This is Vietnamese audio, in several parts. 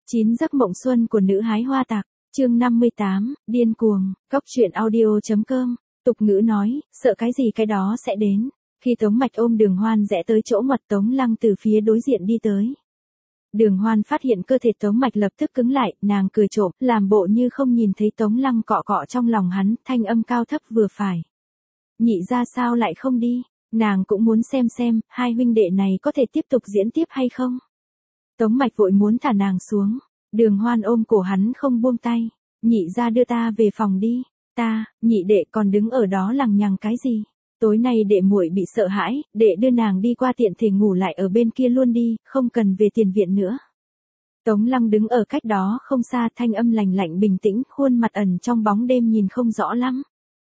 9 giấc mộng xuân của nữ hái hoa tặc, chương 58, điên cuồng, cóc truyện audio.com, tục ngữ nói, sợ cái gì cái đó sẽ đến. Khi Tống Mạch ôm Đường Hoan rẽ tới chỗ ngoặt, Tống Lăng từ phía đối diện đi tới. Đường Hoan phát hiện cơ thể Tống Mạch lập tức cứng lại, nàng cười trộm, làm bộ như không nhìn thấy Tống Lăng cọ cọ trong lòng hắn, thanh âm cao thấp vừa phải. Nhị ra sao lại không đi, nàng cũng muốn xem, hai huynh đệ này có thể tiếp tục diễn tiếp hay không. Tống Mạch vội muốn thả nàng xuống, Đường Hoan ôm cổ hắn không buông tay, nhị ra đưa ta về phòng đi, nhị đệ còn đứng ở đó lằng nhằng cái gì, tối nay đệ muội bị sợ hãi, đệ đưa nàng đi qua tiện thể ngủ lại ở bên kia luôn đi, không cần về tiền viện nữa. Tống Lăng đứng ở cách đó không xa, thanh âm lành lạnh bình tĩnh, khuôn mặt ẩn trong bóng đêm nhìn không rõ lắm.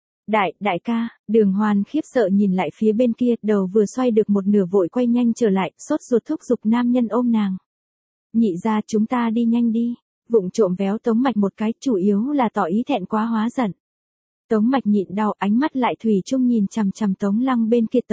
Đại ca, Đường Hoan khiếp sợ nhìn lại phía bên kia, đầu vừa xoay được một nửa vội quay nhanh trở lại, sốt ruột thúc giục nam nhân ôm nàng. Nhị ra chúng ta đi nhanh đi, vụng trộm véo Tống Mạch một cái, chủ yếu là tỏ ý thẹn quá hóa giận. Tống Mạch nhịn đau, ánh mắt lại thủy chung nhìn chằm chằm Tống Lăng bên kia.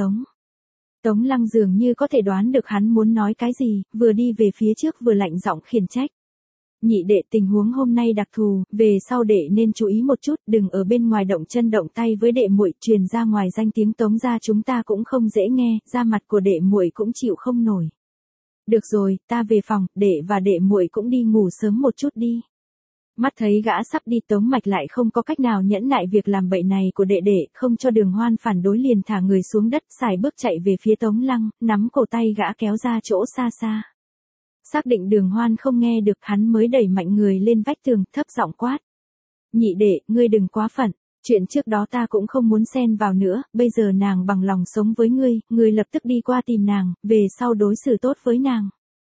Tống Lăng dường như có thể đoán được hắn muốn nói cái gì, vừa đi về phía trước vừa lạnh giọng khiển trách. Nhị đệ, tình huống hôm nay đặc thù, về sau đệ nên chú ý một chút, đừng ở bên ngoài động chân động tay với đệ muội, truyền ra ngoài danh tiếng Tống gia chúng ta cũng không dễ nghe, da mặt của đệ muội cũng chịu không nổi. Được rồi, ta về phòng, đệ và đệ muội cũng đi ngủ sớm một chút đi. Mắt thấy gã sắp đi, Tống Mạch lại không có cách nào nhẫn nại việc làm bậy này của đệ đệ, không cho Đường Hoan phản đối liền thả người xuống đất, xài bước chạy về phía Tống Lăng, nắm cổ tay gã kéo ra chỗ xa xa. Xác định Đường Hoan không nghe được, hắn mới đẩy mạnh người lên vách tường, thấp giọng quát. Nhị đệ, ngươi đừng quá phận, chuyện trước đó ta cũng không muốn xen vào nữa, bây giờ nàng bằng lòng sống với ngươi lập tức đi qua tìm nàng, về sau đối xử tốt với nàng.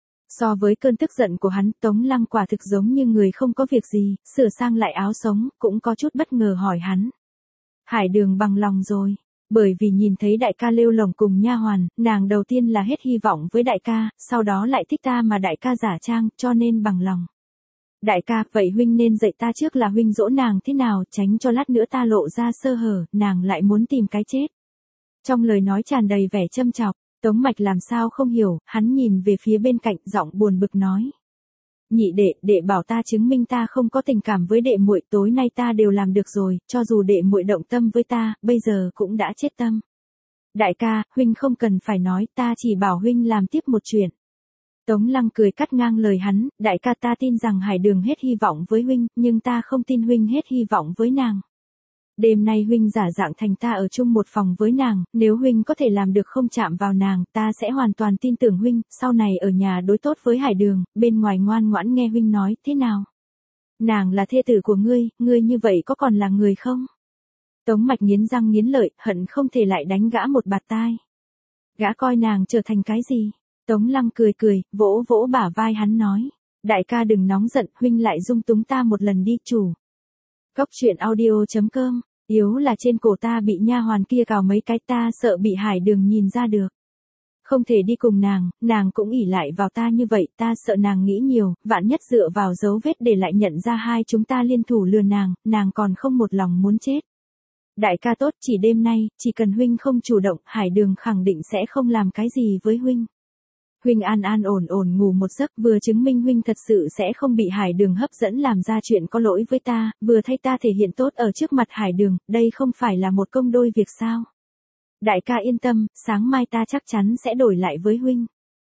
So với cơn tức giận của hắn, Tống Lăng quả thực giống như người không có việc gì, sửa sang lại áo sống, cũng có chút bất ngờ hỏi hắn. Hải Đường bằng lòng rồi, bởi vì nhìn thấy đại ca lêu lổng cùng nha hoàn, nàng đầu tiên là hết hy vọng với đại ca, sau đó lại thích ta mà đại ca giả trang, cho nên bằng lòng. Đại ca, vậy huynh nên dạy ta trước là huynh dỗ nàng thế nào, tránh cho lát nữa ta lộ ra sơ hở, nàng lại muốn tìm cái chết. Trong lời nói tràn đầy vẻ châm chọc. Tống Mạch làm sao không hiểu, hắn nhìn về phía bên cạnh, giọng buồn bực nói. Nhị đệ, đệ bảo ta chứng minh ta không có tình cảm với đệ muội, tối nay ta đều làm được rồi, cho dù đệ muội động tâm với ta, bây giờ cũng đã chết tâm. Đại ca, huynh không cần phải nói, ta chỉ bảo huynh làm tiếp một chuyện. Tống Lăng cười cắt ngang lời hắn, đại ca, ta tin rằng Hải Đường hết hy vọng với huynh, nhưng ta không tin huynh hết hy vọng với nàng. Đêm nay huynh giả dạng thành ta ở chung một phòng với nàng, nếu huynh có thể làm được không chạm vào nàng, ta sẽ hoàn toàn tin tưởng huynh, sau này ở nhà đối tốt với Hải Đường, bên ngoài ngoan ngoãn nghe huynh nói, thế nào? Nàng là thê tử của ngươi như vậy có còn là người không? Tống Mạch nghiến răng nghiến lợi, hận không thể lại đánh gã một bạt tai. Gã coi nàng trở thành cái gì? Tống Lăng cười, vỗ vỗ bả vai hắn nói. Đại ca đừng nóng giận, huynh lại dung túng ta một lần đi chủ. Cóc truyện audio.com, yếu là trên cổ ta bị nha hoàn kia cào mấy cái, ta sợ bị Hải Đường nhìn ra được. Không thể đi cùng nàng cũng ỷ lại vào ta như vậy, ta sợ nàng nghĩ nhiều, vạn nhất dựa vào dấu vết để lại nhận ra hai chúng ta liên thủ lừa nàng còn không một lòng muốn chết. Đại ca tốt, chỉ đêm nay, chỉ cần huynh không chủ động, Hải Đường khẳng định sẽ không làm cái gì với huynh. Huynh an ổn ngủ một giấc, vừa chứng minh huynh thật sự sẽ không bị Hải Đường hấp dẫn làm ra chuyện có lỗi với ta, vừa thay ta thể hiện tốt ở trước mặt Hải Đường, đây không phải là một công đôi việc sao? Đại ca yên tâm, sáng mai ta chắc chắn sẽ đổi lại với huynh.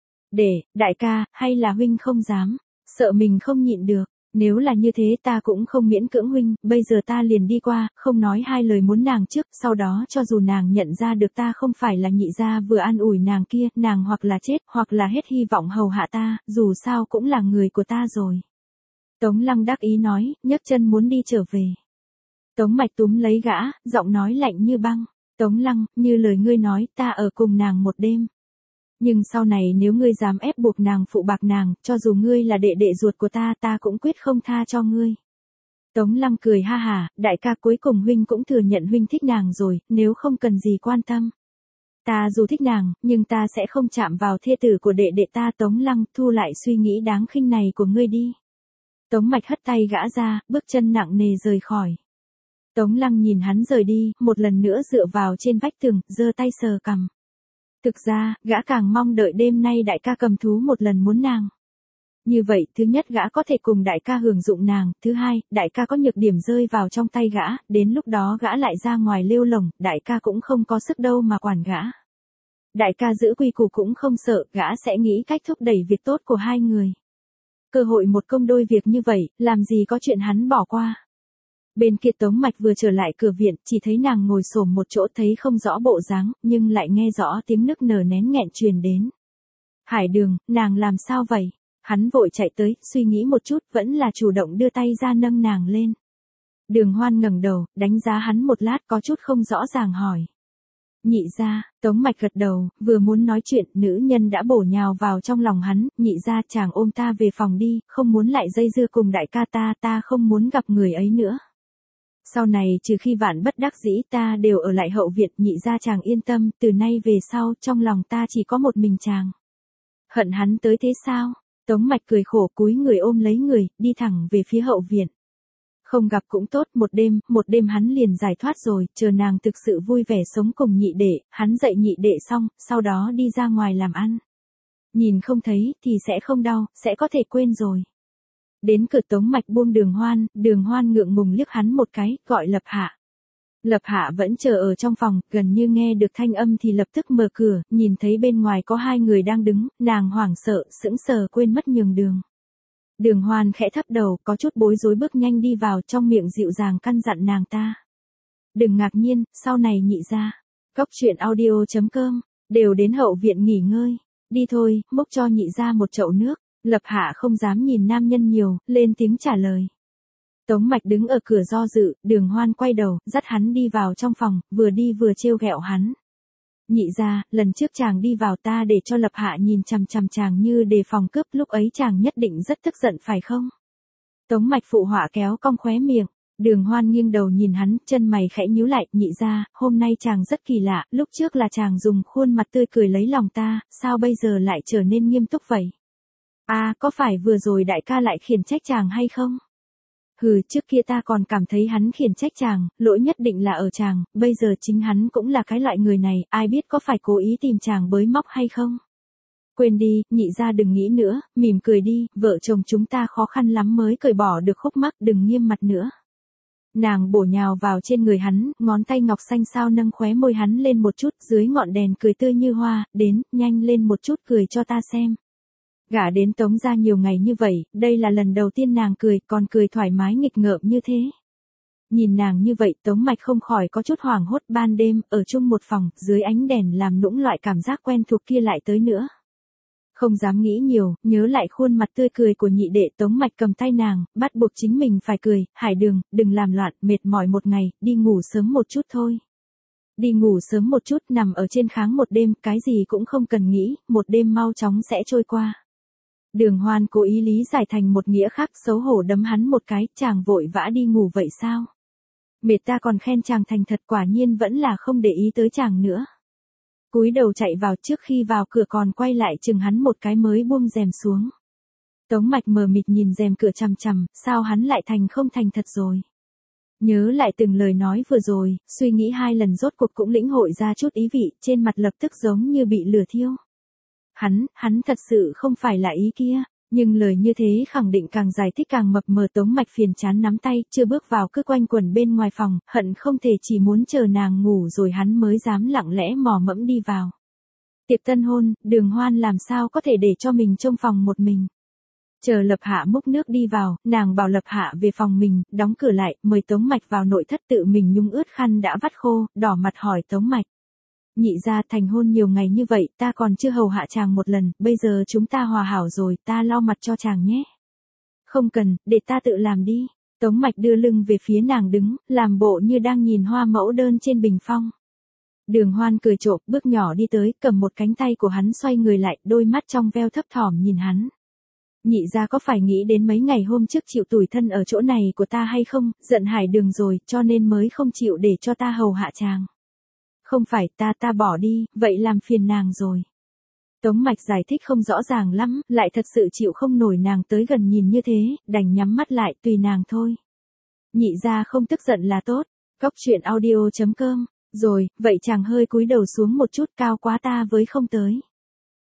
Đại ca, hay là huynh không dám, sợ mình không nhịn được, nếu là như thế ta cũng không miễn cưỡng huynh, bây giờ ta liền đi qua, không nói hai lời muốn nàng trước, sau đó cho dù nàng nhận ra được ta không phải là nhị gia vừa an ủi nàng kia, nàng hoặc là chết, hoặc là hết hy vọng hầu hạ ta, dù sao cũng là người của ta rồi. Tống Lăng đắc ý nói, nhấc chân muốn đi trở về. Tống Mạch túm lấy gã, giọng nói lạnh như băng. Tống Lăng, như lời ngươi nói, ta ở cùng nàng một đêm. Nhưng sau này nếu ngươi dám ép buộc nàng phụ bạc nàng, cho dù ngươi là đệ đệ ruột của ta cũng quyết không tha cho ngươi. Tống Lăng cười ha hả, đại ca cuối cùng huynh cũng thừa nhận huynh thích nàng rồi, nếu không cần gì quan tâm. Ta dù thích nàng, nhưng ta sẽ không chạm vào thê tử của đệ đệ ta. Tống Lăng, thu lại suy nghĩ đáng khinh này của ngươi đi. Tống Mạch hất tay gã ra, bước chân nặng nề rời khỏi. Tống Lăng nhìn hắn rời đi, một lần nữa dựa vào trên vách tường, giơ tay sờ cằm. Thực ra, gã càng mong đợi đêm nay đại ca cầm thú một lần muốn nàng. Như vậy, thứ nhất gã có thể cùng đại ca hưởng dụng nàng, thứ hai, đại ca có nhược điểm rơi vào trong tay gã, đến lúc đó gã lại ra ngoài lêu lổng, đại ca cũng không có sức đâu mà quản gã. Đại ca giữ quy củ cũng không sợ, gã sẽ nghĩ cách thúc đẩy việc tốt của hai người. Cơ hội một công đôi việc như vậy, làm gì có chuyện hắn bỏ qua. Bên kia Tống Mạch vừa trở lại cửa viện, chỉ thấy nàng ngồi xổm một chỗ thấy không rõ bộ dáng, nhưng lại nghe rõ tiếng nức nở nén nghẹn truyền đến. Hải Đường, nàng làm sao vậy? Hắn vội chạy tới, suy nghĩ một chút, vẫn là chủ động đưa tay ra nâng nàng lên. Đường Hoan ngẩng đầu, đánh giá hắn một lát có chút không rõ ràng hỏi. Nhị gia, Tống Mạch gật đầu, vừa muốn nói chuyện, nữ nhân đã bổ nhào vào trong lòng hắn, nhị gia chàng ôm ta về phòng đi, không muốn lại dây dưa cùng đại ca ta không muốn gặp người ấy nữa. Sau này trừ khi vạn bất đắc dĩ ta đều ở lại hậu viện, nhị gia chàng yên tâm, từ nay về sau, trong lòng ta chỉ có một mình chàng. Hận hắn tới thế sao? Tống Mạch cười khổ cúi người ôm lấy người, đi thẳng về phía hậu viện. Không gặp cũng tốt, một đêm hắn liền giải thoát rồi, chờ nàng thực sự vui vẻ sống cùng nhị đệ, hắn dạy nhị đệ xong, sau đó đi ra ngoài làm ăn. Nhìn không thấy, thì sẽ không đau, sẽ có thể quên rồi. Đến cửa Tống Mạch buông Đường Hoan ngượng ngùng liếc hắn một cái, gọi Lập Hạ. Lập Hạ vẫn chờ ở trong phòng, gần như nghe được thanh âm thì lập tức mở cửa, nhìn thấy bên ngoài có hai người đang đứng, nàng hoảng sợ, sững sờ quên mất nhường đường. Đường Hoan khẽ thấp đầu, có chút bối rối bước nhanh đi vào, trong miệng dịu dàng căn dặn nàng ta. Đừng ngạc nhiên, sau này nhị gia. Cóc truyện audio.com, đều đến hậu viện nghỉ ngơi. Đi thôi, múc cho nhị gia một chậu nước. Lập Hạ không dám nhìn nam nhân nhiều, lên tiếng trả lời. Tống Mạch đứng ở cửa do dự, Đường Hoan quay đầu, dắt hắn đi vào trong phòng, vừa đi vừa trêu ghẹo hắn. Nhị gia, lần trước chàng đi vào ta để cho Lập Hạ nhìn chằm chằm chàng như đề phòng cướp, lúc ấy chàng nhất định rất tức giận phải không? Tống Mạch phụ họa kéo cong khóe miệng. Đường Hoan nghiêng đầu nhìn hắn, chân mày khẽ nhíu lại, nhị gia, hôm nay chàng rất kỳ lạ, lúc trước là chàng dùng khuôn mặt tươi cười lấy lòng ta, sao bây giờ lại trở nên nghiêm túc vậy? À, có phải vừa rồi đại ca lại khiển trách chàng hay không? Hừ, trước kia ta còn cảm thấy hắn khiển trách chàng, lỗi nhất định là ở chàng, bây giờ chính hắn cũng là cái loại người này, ai biết có phải cố ý tìm chàng bới móc hay không? Quên đi, nhị gia đừng nghĩ nữa, mỉm cười đi, vợ chồng chúng ta khó khăn lắm mới cởi bỏ được khúc mắc, đừng nghiêm mặt nữa. Nàng bổ nhào vào trên người hắn, ngón tay ngọc xanh sao nâng khóe môi hắn lên một chút, dưới ngọn đèn cười tươi như hoa, đến, nhanh lên một chút cười cho ta xem. Gả đến Tống gia nhiều ngày như vậy, đây là lần đầu tiên nàng cười, còn cười thoải mái nghịch ngợm như thế. Nhìn nàng như vậy, Tống Mạch không khỏi có chút hoảng hốt, ban đêm, ở chung một phòng, dưới ánh đèn làm nũng loại cảm giác quen thuộc kia lại tới nữa. Không dám nghĩ nhiều, nhớ lại khuôn mặt tươi cười của nhị đệ, Tống Mạch cầm tay nàng, bắt buộc chính mình phải cười, Hải Đường, đừng làm loạn, mệt mỏi một ngày, đi ngủ sớm một chút thôi. Đi ngủ sớm một chút, nằm ở trên kháng một đêm, cái gì cũng không cần nghĩ, một đêm mau chóng sẽ trôi qua. Đường Hoan cố ý lý giải thành một nghĩa khác, xấu hổ đấm hắn một cái, chàng vội vã đi ngủ vậy sao? Mệt ta còn khen chàng thành thật, quả nhiên vẫn là không để ý tới chàng nữa. Cúi đầu chạy vào, trước khi vào cửa còn quay lại chừng hắn một cái mới buông rèm xuống. Tống Mạch mờ mịt nhìn rèm cửa chằm chằm, sao hắn lại thành không thành thật rồi? Nhớ lại từng lời nói vừa rồi, suy nghĩ hai lần rốt cuộc cũng lĩnh hội ra chút ý vị, trên mặt lập tức giống như bị lửa thiêu. Hắn thật sự không phải là ý kia, nhưng lời như thế khẳng định càng giải thích càng mập mờ. Tống Mạch phiền chán nắm tay, chưa bước vào cứ quanh quẩn bên ngoài phòng, hận không thể chỉ muốn chờ nàng ngủ rồi hắn mới dám lặng lẽ mò mẫm đi vào. Tiệc tân hôn, Đường Hoan làm sao có thể để cho mình trong phòng một mình. Chờ Lập Hạ múc nước đi vào, nàng bảo Lập Hạ về phòng mình, đóng cửa lại, mời Tống Mạch vào nội thất, tự mình nhúng ướt khăn đã vắt khô, đỏ mặt hỏi Tống Mạch. Nhị gia, thành hôn nhiều ngày như vậy, ta còn chưa hầu hạ chàng một lần, bây giờ chúng ta hòa hảo rồi, ta lau mặt cho chàng nhé. Không cần, để ta tự làm đi. Tống Mạch đưa lưng về phía nàng đứng, làm bộ như đang nhìn hoa mẫu đơn trên bình phong. Đường Hoan cười trộm, bước nhỏ đi tới, cầm một cánh tay của hắn xoay người lại, đôi mắt trong veo thấp thỏm nhìn hắn. Nhị gia có phải nghĩ đến mấy ngày hôm trước chịu tủi thân ở chỗ này của ta hay không, giận Hải Đường rồi, cho nên mới không chịu để cho ta hầu hạ chàng. Không phải, ta bỏ đi, vậy làm phiền nàng rồi. Tống Mạch giải thích không rõ ràng lắm, lại thật sự chịu không nổi nàng tới gần nhìn như thế, đành nhắm mắt lại, tùy nàng thôi. Nhị gia không tức giận là tốt. Cóc truyện audio.com. Rồi, vậy chàng hơi cúi đầu xuống một chút, cao quá ta với không tới.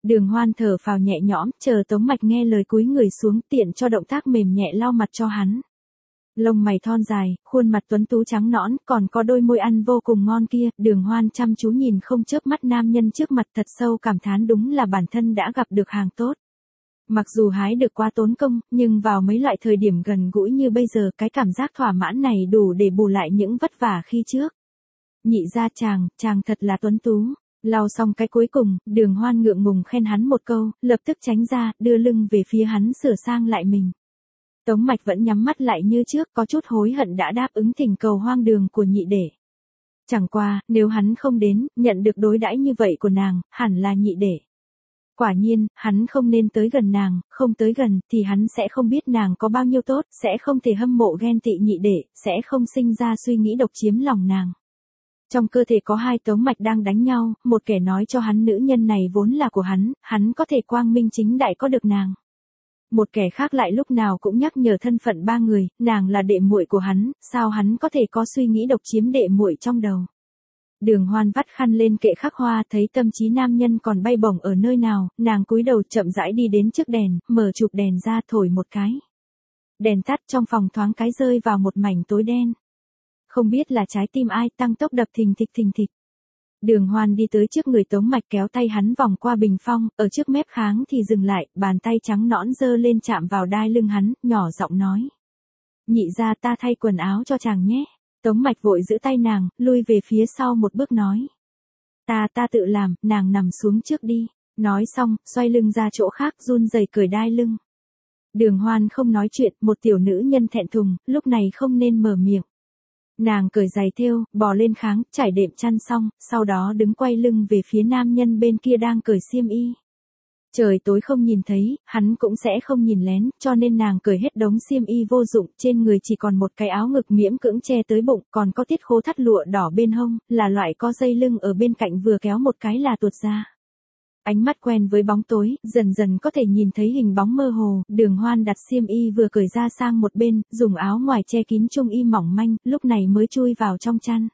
Đường Hoan thở phào nhẹ nhõm, chờ Tống Mạch nghe lời cúi người xuống tiện cho động tác mềm nhẹ lau mặt cho hắn. Lông mày thon dài, khuôn mặt tuấn tú trắng nõn, còn có đôi môi ăn vô cùng ngon kia, Đường Hoan chăm chú nhìn không chớp mắt nam nhân trước mặt thật sâu cảm thán đúng là bản thân đã gặp được hàng tốt. Mặc dù hái được quá tốn công, nhưng vào mấy loại thời điểm gần gũi như bây giờ cái cảm giác thỏa mãn này đủ để bù lại những vất vả khi trước. Nhị ra chàng thật là tuấn tú. Lau xong cái cuối cùng, Đường Hoan ngượng ngùng khen hắn một câu, lập tức tránh ra, đưa lưng về phía hắn sửa sang lại mình. Tống Mạch vẫn nhắm mắt lại như trước, có chút hối hận đã đáp ứng thỉnh cầu hoang đường của nhị đệ. Chẳng qua, nếu hắn không đến, nhận được đối đãi như vậy của nàng, hẳn là nhị đệ. Quả nhiên, hắn không nên tới gần nàng, không tới gần, thì hắn sẽ không biết nàng có bao nhiêu tốt, sẽ không thể hâm mộ ghen tị nhị đệ, sẽ không sinh ra suy nghĩ độc chiếm lòng nàng. Trong cơ thể có hai Tống Mạch đang đánh nhau, một kẻ nói cho hắn nữ nhân này vốn là của hắn có thể quang minh chính đại có được nàng. Một kẻ khác lại lúc nào cũng nhắc nhở thân phận ba người, nàng là đệ muội của hắn, sao hắn có thể có suy nghĩ độc chiếm đệ muội trong đầu. Đường Hoan vắt khăn lên kệ khắc hoa, thấy tâm trí nam nhân còn bay bổng ở nơi nào, nàng cúi đầu chậm rãi đi đến trước đèn, mở chụp đèn ra thổi một cái. Đèn tắt, trong phòng thoáng cái rơi vào một mảnh tối đen. Không biết là trái tim ai tăng tốc đập thình thịch. Đường Hoan đi tới trước người Tống Mạch kéo tay hắn vòng qua bình phong, ở trước mép kháng thì dừng lại, bàn tay trắng nõn giơ lên chạm vào đai lưng hắn, nhỏ giọng nói. Nhị ra ta thay quần áo cho chàng nhé. Tống Mạch vội giữ tay nàng, lui về phía sau một bước nói. Ta tự làm, nàng nằm xuống trước đi. Nói xong, xoay lưng ra chỗ khác run rẩy cởi đai lưng. Đường Hoan không nói chuyện, một tiểu nữ nhân thẹn thùng, lúc này không nên mở miệng. Nàng cởi giày thêu, bò lên kháng, trải đệm chăn xong, sau đó đứng quay lưng về phía nam nhân bên kia đang cởi xiêm y. Trời tối không nhìn thấy, hắn cũng sẽ không nhìn lén, cho nên nàng cởi hết đống xiêm y vô dụng, trên người chỉ còn một cái áo ngực miễn cưỡng che tới bụng, còn có tiết khố thắt lụa đỏ bên hông, là loại có dây lưng ở bên cạnh vừa kéo một cái là tuột ra. Ánh mắt quen với bóng tối, dần dần có thể nhìn thấy hình bóng mơ hồ, Đường Hoan đặt xiêm y vừa cởi ra sang một bên, dùng áo ngoài che kín trung y mỏng manh, lúc này mới chui vào trong chăn.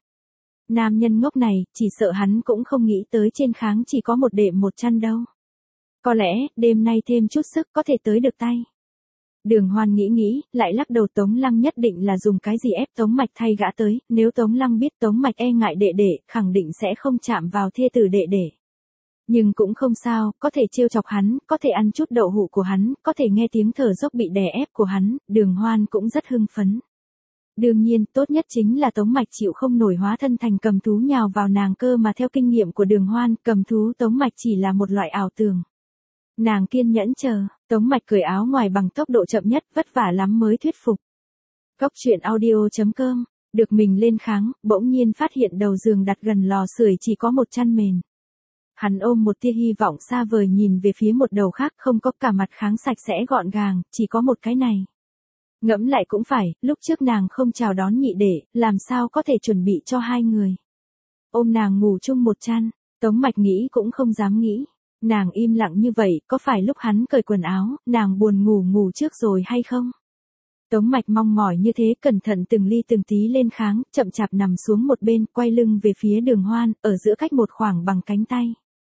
Nam nhân ngốc này, chỉ sợ hắn cũng không nghĩ tới trên kháng chỉ có một đệm một chăn đâu. Có lẽ, đêm nay thêm chút sức có thể tới được tay. Đường Hoan nghĩ, lại lắc đầu Tống Lăng nhất định là dùng cái gì ép Tống Mạch thay gã tới, nếu Tống Lăng biết Tống Mạch e ngại đệ đệ, khẳng định sẽ không chạm vào thê tử đệ đệ. Nhưng cũng không sao, có thể trêu chọc hắn, có thể ăn chút đậu hũ của hắn, có thể nghe tiếng thở dốc bị đè ép của hắn, Đường Hoan cũng rất hưng phấn. Đương nhiên, tốt nhất chính là Tống Mạch chịu không nổi hóa thân thành cầm thú nhào vào nàng cơ mà theo kinh nghiệm của Đường Hoan, cầm thú Tống Mạch chỉ là một loại ảo tưởng. Nàng kiên nhẫn chờ, Tống Mạch cởi áo ngoài bằng tốc độ chậm nhất, vất vả lắm mới thuyết phục. Cốc truyện audio.com, được mình lên kháng, bỗng nhiên phát hiện đầu giường đặt gần lò sưởi chỉ có một chăn mền. Hắn ôm một tia hy vọng xa vời nhìn về phía một đầu khác không có cả mặt kháng sạch sẽ gọn gàng, chỉ có một cái này. Ngẫm lại cũng phải, lúc trước nàng không chào đón nhị đệ, làm sao có thể chuẩn bị cho hai người. Ôm nàng ngủ chung một chăn, Tống Mạch nghĩ cũng không dám nghĩ. Nàng im lặng như vậy, có phải lúc hắn cởi quần áo, nàng buồn ngủ trước rồi hay không? Tống Mạch mong mỏi như thế, cẩn thận từng ly từng tí lên kháng, chậm chạp nằm xuống một bên, quay lưng về phía Đường Hoan, ở giữa cách một khoảng bằng cánh tay.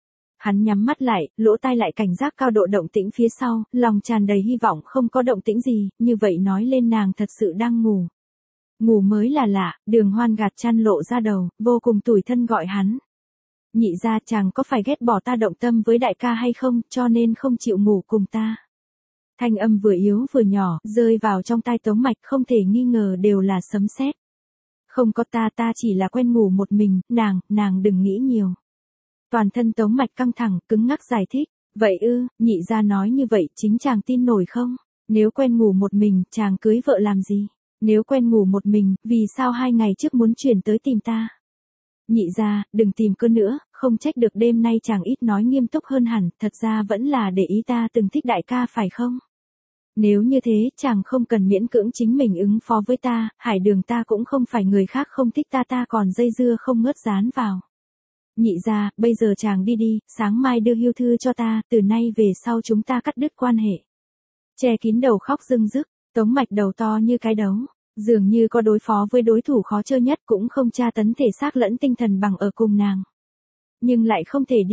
Hắn nhắm mắt lại, lỗ tai lại cảnh giác cao độ động tĩnh phía sau, lòng tràn đầy hy vọng không có động tĩnh gì, như vậy nói lên nàng thật sự đang ngủ. Ngủ mới là lạ, Đường Hoan gạt chăn lộ ra đầu, vô cùng tủi thân gọi hắn. Nhị ra chàng có phải ghét bỏ ta động tâm với đại ca hay không, cho nên không chịu ngủ cùng ta. Thanh âm vừa yếu vừa nhỏ, rơi vào trong tai Tống Mạch không thể nghi ngờ đều là sấm sét. Không có ta chỉ là quen ngủ một mình, nàng đừng nghĩ nhiều. Toàn thân Tống Mạch căng thẳng, cứng ngắc giải thích. Vậy nhị ra nói như vậy chính chàng tin nổi không? Nếu quen ngủ một mình, chàng cưới vợ làm gì? Nếu quen ngủ một mình, vì sao 2 ngày trước muốn chuyển tới tìm ta? Nhị ra, đừng tìm cơ nữa, không trách được đêm nay chàng ít nói nghiêm túc hơn hẳn, thật ra vẫn là để ý ta từng thích đại ca phải không? Nếu như thế, chàng không cần miễn cưỡng chính mình ứng phó với ta, Hải Đường ta cũng không phải người khác không thích ta còn dây dưa không ngớt dán vào. Nhị ra, bây giờ chàng đi, sáng mai đưa hưu thư cho ta, từ nay về sau chúng ta cắt đứt quan hệ. Che kín đầu khóc rưng rức, Tống Mạch đầu to như cái đấu, dường như có đối phó với đối thủ khó chơi nhất cũng không tra tấn thể xác lẫn tinh thần bằng ở cùng nàng. Nhưng lại không thể đi,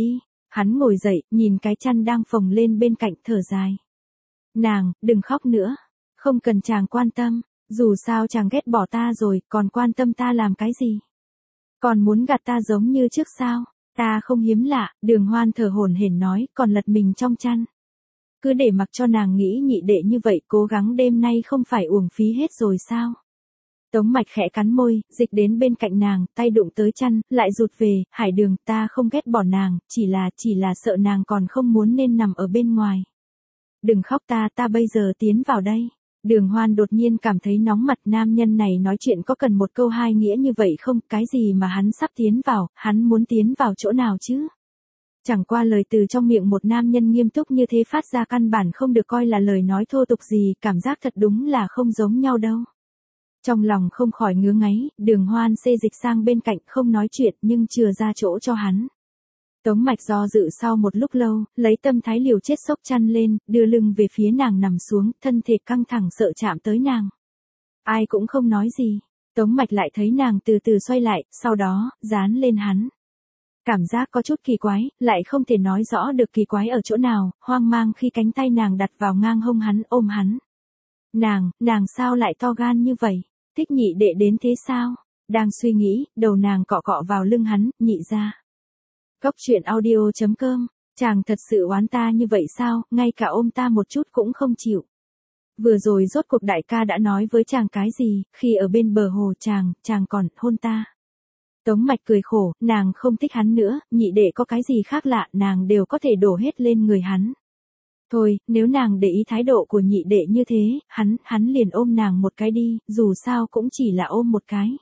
Hắn ngồi dậy, nhìn cái chăn đang phồng lên bên cạnh thở dài. Nàng, đừng khóc nữa. Không cần chàng quan tâm. Dù sao chàng ghét bỏ ta rồi, còn quan tâm ta làm cái gì? Còn muốn gạt ta giống như trước sao? Ta không hiếm lạ, Đường Hoan thở hổn hển nói, còn lật mình trong chăn. Cứ để mặc cho nàng nghĩ nhị đệ như vậy, cố gắng đêm nay không phải uổng phí hết rồi sao? Tống Mạch khẽ cắn môi, dịch đến bên cạnh nàng, tay đụng tới chăn, lại rụt về, Hải Đường, ta không ghét bỏ nàng, chỉ là sợ nàng còn không muốn nên nằm ở bên ngoài. Đừng khóc ta bây giờ tiến vào đây. Đường Hoan đột nhiên cảm thấy nóng mặt, nam nhân này nói chuyện có cần một câu hai nghĩa như vậy không, cái gì mà hắn sắp tiến vào, hắn muốn tiến vào chỗ nào chứ? Chẳng qua lời từ trong miệng một nam nhân nghiêm túc như thế phát ra căn bản không được coi là lời nói thô tục gì, cảm giác thật đúng là không giống nhau đâu. Trong lòng không khỏi ngứa ngáy, Đường Hoan xê dịch sang bên cạnh không nói chuyện nhưng chừa ra chỗ cho hắn. Tống Mạch do dự sau một lúc lâu, lấy tâm thái liều chết xốc chăn lên, đưa lưng về phía nàng nằm xuống, thân thể căng thẳng sợ chạm tới nàng. Ai cũng không nói gì. Tống Mạch lại thấy nàng từ từ xoay lại, sau đó, dán lên hắn. Cảm giác có chút kỳ quái, lại không thể nói rõ được kỳ quái ở chỗ nào, hoang mang khi cánh tay nàng đặt vào ngang hông hắn, ôm hắn. Nàng sao lại to gan như vậy? Thích nhị đệ đến thế sao? Đang suy nghĩ, đầu nàng cọ cọ vào lưng hắn, nhị ra. Cốc truyện audio.com, chàng thật sự oán ta như vậy sao, ngay cả ôm ta một chút cũng không chịu. Vừa rồi rốt cuộc đại ca đã nói với chàng cái gì, khi ở bên bờ hồ chàng còn hôn ta. Tống Mạch cười khổ, nàng không thích hắn nữa, nhị đệ có cái gì khác lạ, nàng đều có thể đổ hết lên người hắn. Thôi, nếu nàng để ý thái độ của nhị đệ như thế, hắn liền ôm nàng một cái đi, dù sao cũng chỉ là ôm một cái.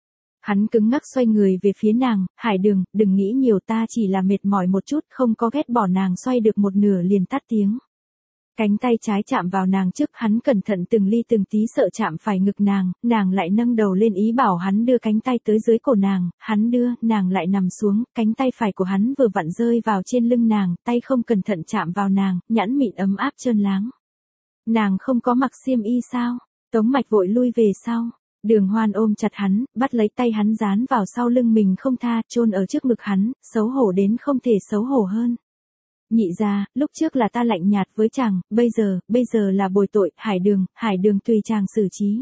Hắn cứng ngắc xoay người về phía nàng, Hải Đường, đừng nghĩ nhiều, ta chỉ là mệt mỏi một chút, không có ghét bỏ. Nàng xoay được một nửa liền tắt tiếng. Cánh tay trái chạm vào nàng trước, hắn cẩn thận từng ly từng tí sợ chạm phải ngực nàng lại nâng đầu lên ý bảo hắn đưa cánh tay tới dưới cổ nàng, hắn đưa, nàng lại nằm xuống, cánh tay phải của hắn vừa vặn rơi vào trên lưng nàng, tay không cẩn thận chạm vào nàng, nhẵn mịn ấm áp trơn láng. Nàng không có mặc xiêm y sao? Tống Mạch vội lui về sau. Đường Hoan ôm chặt hắn, bắt lấy tay hắn dán vào sau lưng mình không tha, chôn ở trước ngực hắn, xấu hổ đến không thể xấu hổ hơn. Nhị ra, lúc trước là ta lạnh nhạt với chàng, bây giờ là bồi tội, Hải Đường tùy chàng xử trí.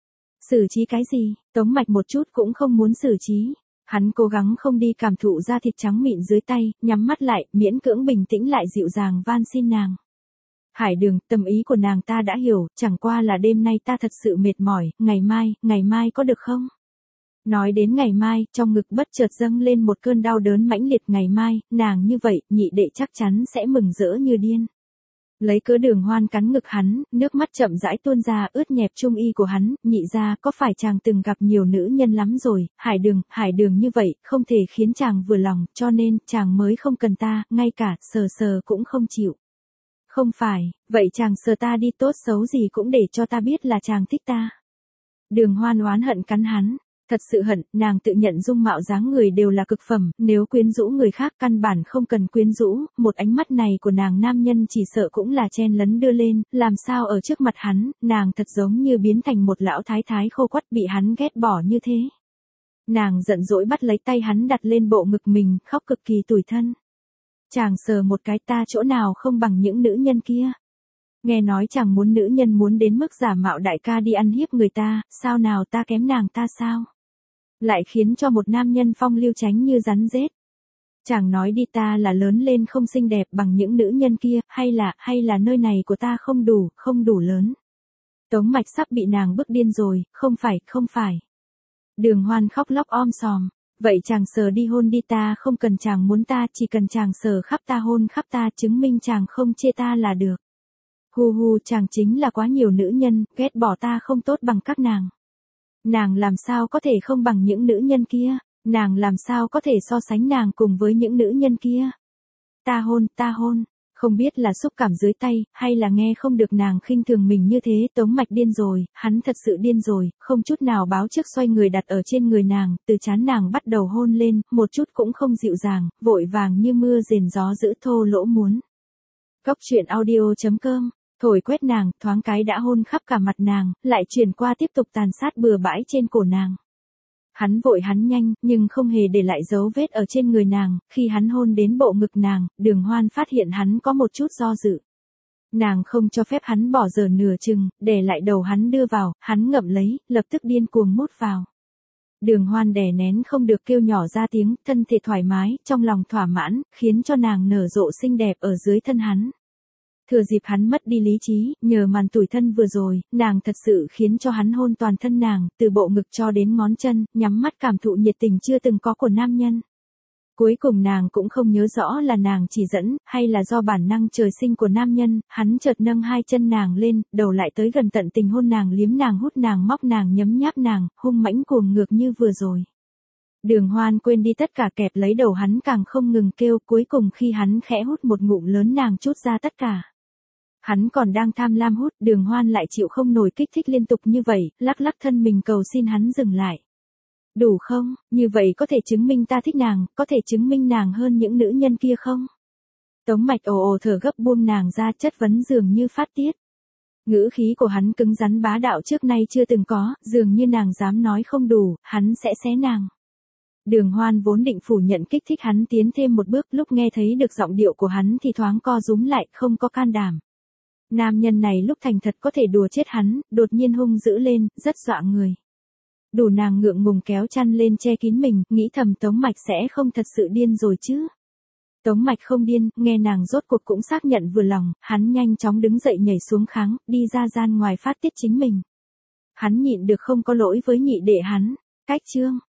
Xử trí cái gì? Tống Mạch một chút cũng không muốn xử trí. Hắn cố gắng không đi cảm thụ da thịt trắng mịn dưới tay, nhắm mắt lại, miễn cưỡng bình tĩnh lại dịu dàng van xin nàng. Hải Đường, tâm ý của nàng ta đã hiểu, chẳng qua là đêm nay ta thật sự mệt mỏi, ngày mai có được không? Nói đến ngày mai, trong ngực bất chợt dâng lên một cơn đau đớn mãnh liệt. Ngày mai, nàng như vậy, nhị đệ chắc chắn sẽ mừng rỡ như điên. Lấy cớ Đường Hoan cắn ngực hắn, nước mắt chậm rãi tuôn ra ướt nhẹp trung y của hắn, nhị ra, có phải chàng từng gặp nhiều nữ nhân lắm rồi, Hải Đường như vậy, không thể khiến chàng vừa lòng, cho nên, chàng mới không cần ta, ngay cả, sờ cũng không chịu. Không phải, vậy chàng sờ ta đi, tốt xấu gì cũng để cho ta biết là chàng thích ta. Đường Hoan oán hận cắn hắn. Thật sự hận, nàng tự nhận dung mạo dáng người đều là cực phẩm, nếu quyến rũ người khác căn bản không cần quyến rũ, một ánh mắt này của nàng nam nhân chỉ sợ cũng là chen lấn đưa lên, làm sao ở trước mặt hắn, nàng thật giống như biến thành một lão thái thái khô quắt bị hắn ghét bỏ như thế. Nàng giận dỗi bắt lấy tay hắn đặt lên bộ ngực mình, khóc cực kỳ tủi thân. Chàng sờ một cái, ta chỗ nào không bằng những nữ nhân kia. Nghe nói chàng muốn nữ nhân muốn đến mức giả mạo đại ca đi ăn hiếp người ta, sao nào ta kém nàng ta sao? Lại khiến cho một nam nhân phong lưu tránh như rắn rết. Chàng nói đi, ta là lớn lên không xinh đẹp bằng những nữ nhân kia, hay là nơi này của ta không đủ lớn. Tống Mạch sắp bị nàng bức điên rồi, không phải. Đường Hoan khóc lóc om sòm, vậy chàng sờ đi, hôn đi, ta không cần chàng muốn ta, chỉ cần chàng sờ khắp ta, hôn khắp ta, chứng minh chàng không chê ta là được. Hu, chàng chính là quá nhiều nữ nhân, ghét bỏ ta không tốt bằng các nàng. Nàng làm sao có thể không bằng những nữ nhân kia, nàng làm sao có thể so sánh nàng cùng với những nữ nhân kia. Ta hôn, không biết là xúc cảm dưới tay, hay là nghe không được nàng khinh thường mình như thế. Tống Mạch điên rồi, hắn thật sự điên rồi, không chút nào báo trước xoay người đặt ở trên người nàng, từ trán nàng bắt đầu hôn lên, một chút cũng không dịu dàng, vội vàng như mưa rền gió dữ, thô lỗ muốn. Cốc truyện audio.com, thổi quét nàng, thoáng cái đã hôn khắp cả mặt nàng, lại chuyển qua tiếp tục tàn sát bừa bãi trên cổ nàng. Hắn vội hắn nhanh, nhưng không hề để lại dấu vết ở trên người nàng, khi hắn hôn đến bộ ngực nàng, Đường Hoan phát hiện hắn có một chút do dự. Nàng không cho phép hắn bỏ dở nửa chừng, để lại đầu hắn đưa vào, hắn ngậm lấy, lập tức điên cuồng mút vào. Đường Hoan đè nén không được kêu nhỏ ra tiếng, thân thể thoải mái, trong lòng thỏa mãn, khiến cho nàng nở rộ xinh đẹp ở dưới thân hắn. Thừa dịp hắn mất đi lý trí, nhờ màn tủi thân vừa rồi, nàng thật sự khiến cho hắn hôn toàn thân nàng, từ bộ ngực cho đến ngón chân, nhắm mắt cảm thụ nhiệt tình chưa từng có của nam nhân. Cuối cùng nàng cũng không nhớ rõ là nàng chỉ dẫn, hay là do bản năng trời sinh của nam nhân, hắn chợt nâng hai chân nàng lên, đầu lại tới gần tận tình hôn nàng, liếm nàng, hút nàng, móc nàng, nhấm nháp nàng, hung mãnh cuồng ngược như vừa rồi. Đường Hoan quên đi tất cả, kẹp lấy đầu hắn càng không ngừng kêu, cuối cùng khi hắn khẽ hút một ngụm lớn nàng trút ra tất cả. Hắn còn đang tham lam hút, Đường Hoan lại chịu không nổi kích thích liên tục như vậy, lắc lắc thân mình cầu xin hắn dừng lại. Đủ không, như vậy có thể chứng minh ta thích nàng, có thể chứng minh nàng hơn những nữ nhân kia không? Tống Mạch ồ ồ thở gấp buông nàng ra, chất vấn dường như phát tiết. Ngữ khí của hắn cứng rắn bá đạo trước nay chưa từng có, dường như nàng dám nói không đủ, hắn sẽ xé nàng. Đường Hoan vốn định phủ nhận kích thích hắn tiến thêm một bước, lúc nghe thấy được giọng điệu của hắn thì thoáng co rúm lại, không có can đảm. Nam nhân này lúc thành thật có thể đùa chết hắn, đột nhiên hung dữ lên, rất dọa người. Đủ nàng ngượng ngùng kéo chăn lên che kín mình, nghĩ thầm Tống Mạch sẽ không thật sự điên rồi chứ. Tống Mạch không điên, nghe nàng rốt cuộc cũng xác nhận vừa lòng, hắn nhanh chóng đứng dậy nhảy xuống kháng, đi ra gian ngoài phát tiết chính mình. Hắn nhịn được không có lỗi với nhị đệ hắn. Cách chương